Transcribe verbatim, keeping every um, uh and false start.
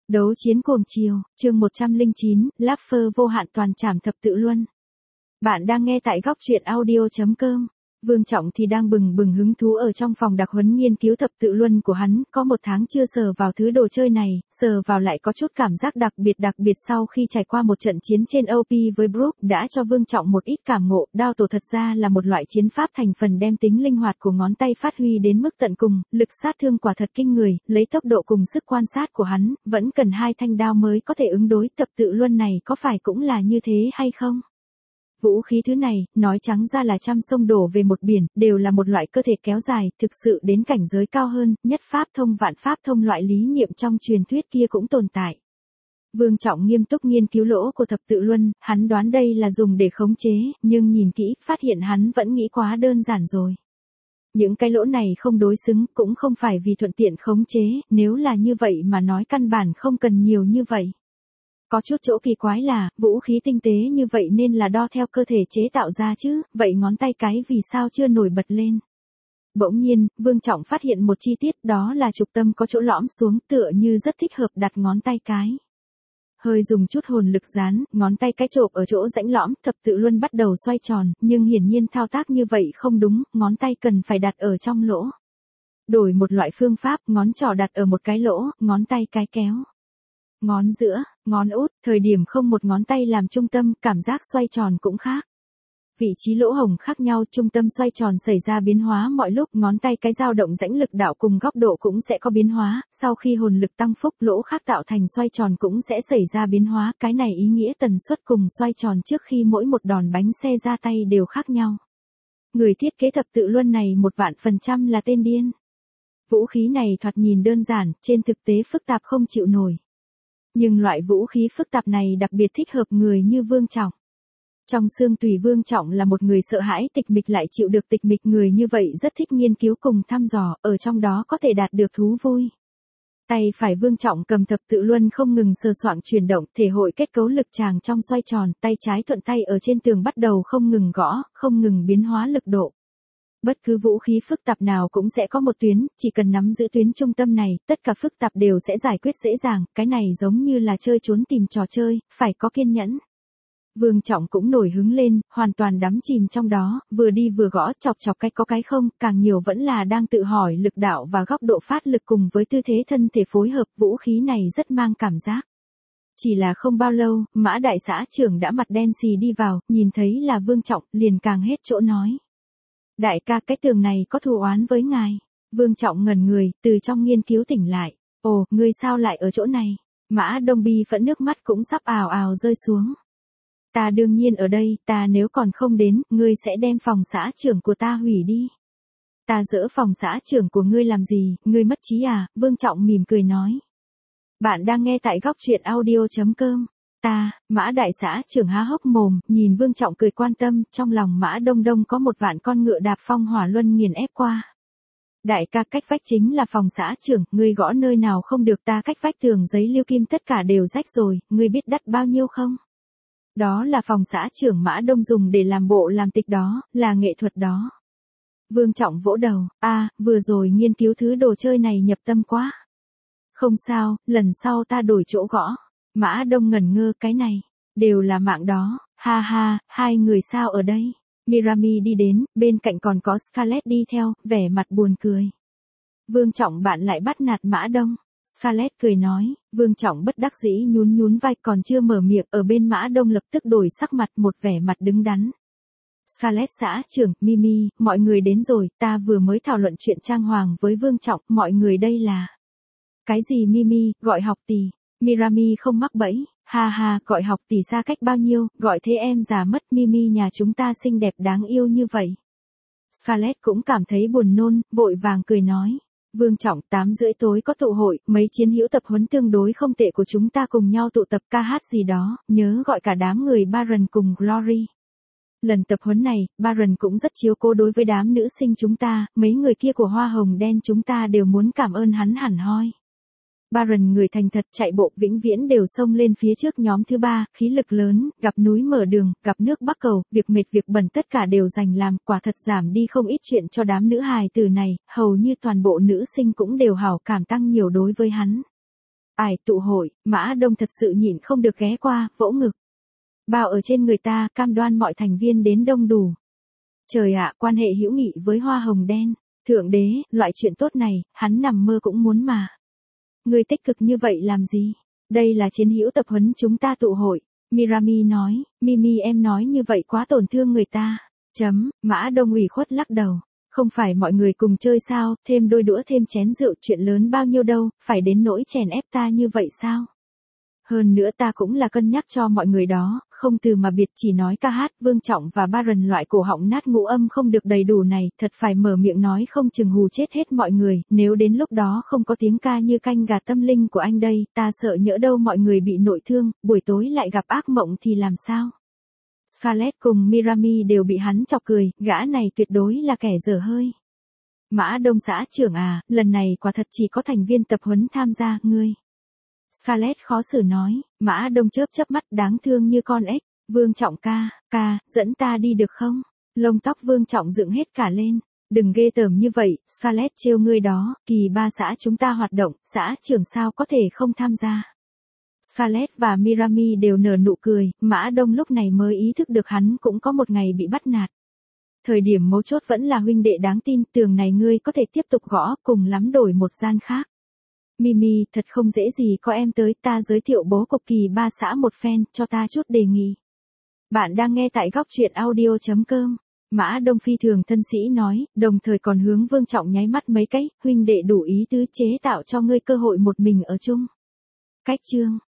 Đấu chiến cuồng chiều, chương một trăm lẻ chín, Lapper vô hạn toàn trảm thập tự luân. Bạn đang nghe tại góc truyện audio chấm com. Vương Trọng thì đang bừng bừng hứng thú ở trong phòng đặc huấn nghiên cứu thập tự luân của hắn, có một tháng chưa sờ vào thứ đồ chơi này, sờ vào lại có chút cảm giác đặc biệt đặc biệt sau khi trải qua một trận chiến trên ô pê với Brook đã cho Vương Trọng một ít cảm ngộ. Đao tổ thật ra là một loại chiến pháp thành phần đem tính linh hoạt của ngón tay phát huy đến mức tận cùng, lực sát thương quả thật kinh người, lấy tốc độ cùng sức quan sát của hắn, vẫn cần hai thanh đao mới có thể ứng đối. Thập tự luân này có phải cũng là như thế hay không? Vũ khí thứ này, nói trắng ra là trăm sông đổ về một biển, đều là một loại cơ thể kéo dài, thực sự đến cảnh giới cao hơn, nhất pháp thông vạn pháp thông loại lý niệm trong truyền thuyết kia cũng tồn tại. Vương Trọng nghiêm túc nghiên cứu lỗ của thập tự luân, hắn đoán đây là dùng để khống chế, nhưng nhìn kỹ, phát hiện hắn vẫn nghĩ quá đơn giản rồi. Những cái lỗ này không đối xứng, cũng không phải vì thuận tiện khống chế, nếu là như vậy mà nói căn bản không cần nhiều như vậy. Có chút chỗ kỳ quái là, vũ khí tinh tế như vậy nên là đo theo cơ thể chế tạo ra chứ, vậy ngón tay cái vì sao chưa nổi bật lên? Bỗng nhiên, Vương Trọng phát hiện một chi tiết, đó là trục tâm có chỗ lõm xuống, tựa như rất thích hợp đặt ngón tay cái. Hơi dùng chút hồn lực dán, ngón tay cái chộp ở chỗ rãnh lõm, thập tự luân bắt đầu xoay tròn, nhưng hiển nhiên thao tác như vậy không đúng, ngón tay cần phải đặt ở trong lỗ. Đổi một loại phương pháp, ngón trỏ đặt ở một cái lỗ, ngón tay cái kéo. Ngón giữa, ngón út, thời điểm không một ngón tay làm trung tâm, cảm giác xoay tròn cũng khác. Vị trí lỗ hổng khác nhau, trung tâm xoay tròn xảy ra biến hóa mọi lúc, ngón tay cái dao động rãnh lực đạo cùng góc độ cũng sẽ có biến hóa, sau khi hồn lực tăng phúc, lỗ khác tạo thành xoay tròn cũng sẽ xảy ra biến hóa, cái này ý nghĩa tần suất cùng xoay tròn trước khi mỗi một đòn bánh xe ra tay đều khác nhau. Người thiết kế thập tự luân này một vạn phần trăm là tên điên. Vũ khí này thoạt nhìn đơn giản, trên thực tế phức tạp không chịu nổi. Nhưng loại vũ khí phức tạp này đặc biệt thích hợp người như Vương Trọng. Trong xương tùy Vương Trọng là một người sợ hãi tịch mịch lại chịu được tịch mịch, người như vậy rất thích nghiên cứu cùng thăm dò, ở trong đó có thể đạt được thú vui. Tay phải Vương Trọng cầm thập tự luân không ngừng sờ soạng chuyển động, thể hội kết cấu lực tràng trong xoay tròn, tay trái thuận tay ở trên tường bắt đầu không ngừng gõ, không ngừng biến hóa lực độ. Bất cứ vũ khí phức tạp nào cũng sẽ có một tuyến, chỉ cần nắm giữ tuyến trung tâm này, tất cả phức tạp đều sẽ giải quyết dễ dàng, cái này giống như là chơi trốn tìm trò chơi, phải có kiên nhẫn. Vương Trọng cũng nổi hứng lên, hoàn toàn đắm chìm trong đó, vừa đi vừa gõ, chọc chọc cái có cái không, càng nhiều vẫn là đang tự hỏi lực đạo và góc độ phát lực cùng với tư thế thân thể phối hợp, vũ khí này rất mang cảm giác. Chỉ là không bao lâu, Mã đại xã trưởng đã mặt đen xì đi vào, nhìn thấy là Vương Trọng, liền càng hết chỗ nói. Đại ca, cái tường này có thù oán với ngài. Vương Trọng ngẩn người, từ trong nghiên cứu tỉnh lại. Ồ, ngươi sao lại ở chỗ này? Mã Đông Bi phẫn nước mắt cũng sắp ào ào rơi xuống. Ta đương nhiên ở đây, ta nếu còn không đến, ngươi sẽ đem phòng xã trưởng của ta hủy đi. Ta dỡ phòng xã trưởng của ngươi làm gì, ngươi mất trí à? Vương Trọng mỉm cười nói. Bạn đang nghe tại góc truyện audio chấm com. Ta, Mã đại xã trưởng há hốc mồm, nhìn Vương Trọng cười quan tâm, trong lòng Mã Đông Đông có một vạn con ngựa đạp phong hỏa luân nghiền ép qua. Đại ca, cách vách chính là phòng xã trưởng, ngươi gõ nơi nào không được, ta cách vách tường giấy lưu kim tất cả đều rách rồi, ngươi biết đắt bao nhiêu không? Đó là phòng xã trưởng Mã Đông dùng để làm bộ làm tịch đó, là nghệ thuật đó. Vương Trọng vỗ đầu, a, vừa rồi nghiên cứu thứ đồ chơi này nhập tâm quá. Không sao, lần sau ta đổi chỗ gõ. Mã Đông ngẩn ngơ, cái này, đều là mạng đó, ha ha, hai người sao ở đây? Mirami đi đến, bên cạnh còn có Scarlett đi theo, vẻ mặt buồn cười. Vương Trọng bạn lại bắt nạt Mã Đông. Scarlett cười nói, Vương Trọng bất đắc dĩ nhún nhún vai, còn chưa mở miệng, ở bên Mã Đông lập tức đổi sắc mặt, một vẻ mặt đứng đắn. Scarlett xã trưởng, Mimi, mọi người đến rồi, ta vừa mới thảo luận chuyện trang hoàng với Vương Trọng, mọi người đây là... Cái gì Mimi, gọi học tỷ. Mirami không mắc bẫy, ha ha, gọi học tỷ xa cách bao nhiêu, gọi thế em già mất, Mimi nhà chúng ta xinh đẹp đáng yêu như vậy. Scarlett cũng cảm thấy buồn nôn, vội vàng cười nói. Vương Trọng, tám rưỡi tối có tụ hội, mấy chiến hữu tập huấn tương đối không tệ của chúng ta cùng nhau tụ tập ca hát gì đó, nhớ gọi cả đám người Baron cùng Glory. Lần tập huấn này, Baron cũng rất chiếu cố đối với đám nữ sinh chúng ta, mấy người kia của Hoa Hồng Đen chúng ta đều muốn cảm ơn hắn hẳn hoi. Baron người thành thật chạy bộ vĩnh viễn đều xông lên phía trước nhóm thứ ba, khí lực lớn, gặp núi mở đường, gặp nước bắc cầu, việc mệt việc bẩn tất cả đều dành làm, quả thật giảm đi không ít chuyện cho đám nữ hài từ này, hầu như toàn bộ nữ sinh cũng đều hảo cảm tăng nhiều đối với hắn. Ải tụ hội, Mã Đông thật sự nhịn không được ghé qua, vỗ ngực. Bao ở trên người ta, cam đoan mọi thành viên đến đông đủ. Trời ạ, quan hệ hữu nghị với hoa hồng đen. Thượng đế, loại chuyện tốt này, hắn nằm mơ cũng muốn mà. Người tích cực như vậy làm gì? Đây là chiến hữu tập huấn chúng ta tụ hội. Mirami nói, Mimi em nói như vậy quá tổn thương người ta. Chấm, Mã Đông ủy khuất lắc đầu. Không phải mọi người cùng chơi sao, thêm đôi đũa thêm chén rượu chuyện lớn bao nhiêu đâu, phải đến nỗi chèn ép ta như vậy sao? Hơn nữa ta cũng là cân nhắc cho mọi người đó, không từ mà biệt chỉ nói ca hát, Vương Trọng và Baron loại cổ họng nát ngũ âm không được đầy đủ này, thật phải mở miệng nói không chừng hù chết hết mọi người, nếu đến lúc đó không có tiếng ca như canh gà tâm linh của anh đây, ta sợ nhỡ đâu mọi người bị nội thương, buổi tối lại gặp ác mộng thì làm sao? Scarlett cùng Mirami đều bị hắn chọc cười, gã này tuyệt đối là kẻ dở hơi. Mã Đông xã trưởng à, lần này quả thật chỉ có thành viên tập huấn tham gia, ngươi. Scarlett khó xử nói, Mã Đông chớp chớp mắt đáng thương như con ếch, Vương Trọng ca, ca, dẫn ta đi được không? Lông tóc Vương Trọng dựng hết cả lên, đừng ghê tởm như vậy, Scarlett trêu ngươi đó, kỳ ba xã chúng ta hoạt động, xã trưởng sao có thể không tham gia. Scarlett và Mirami đều nở nụ cười, Mã Đông lúc này mới ý thức được hắn cũng có một ngày bị bắt nạt. Thời điểm mấu chốt vẫn là huynh đệ đáng tin, tường này ngươi có thể tiếp tục gõ, cùng lắm đổi một gian khác. Mimi, thật không dễ gì có em tới, ta giới thiệu bố cục kỳ ba xã một phen, cho ta chút đề nghị. Bạn đang nghe tại góc truyện audio chấm com. Mã Đông phi thường thân sĩ nói, đồng thời còn hướng Vương Trọng nháy mắt mấy cái, huynh đệ đủ ý tứ chế tạo cho ngươi cơ hội một mình ở chung. Cách chương.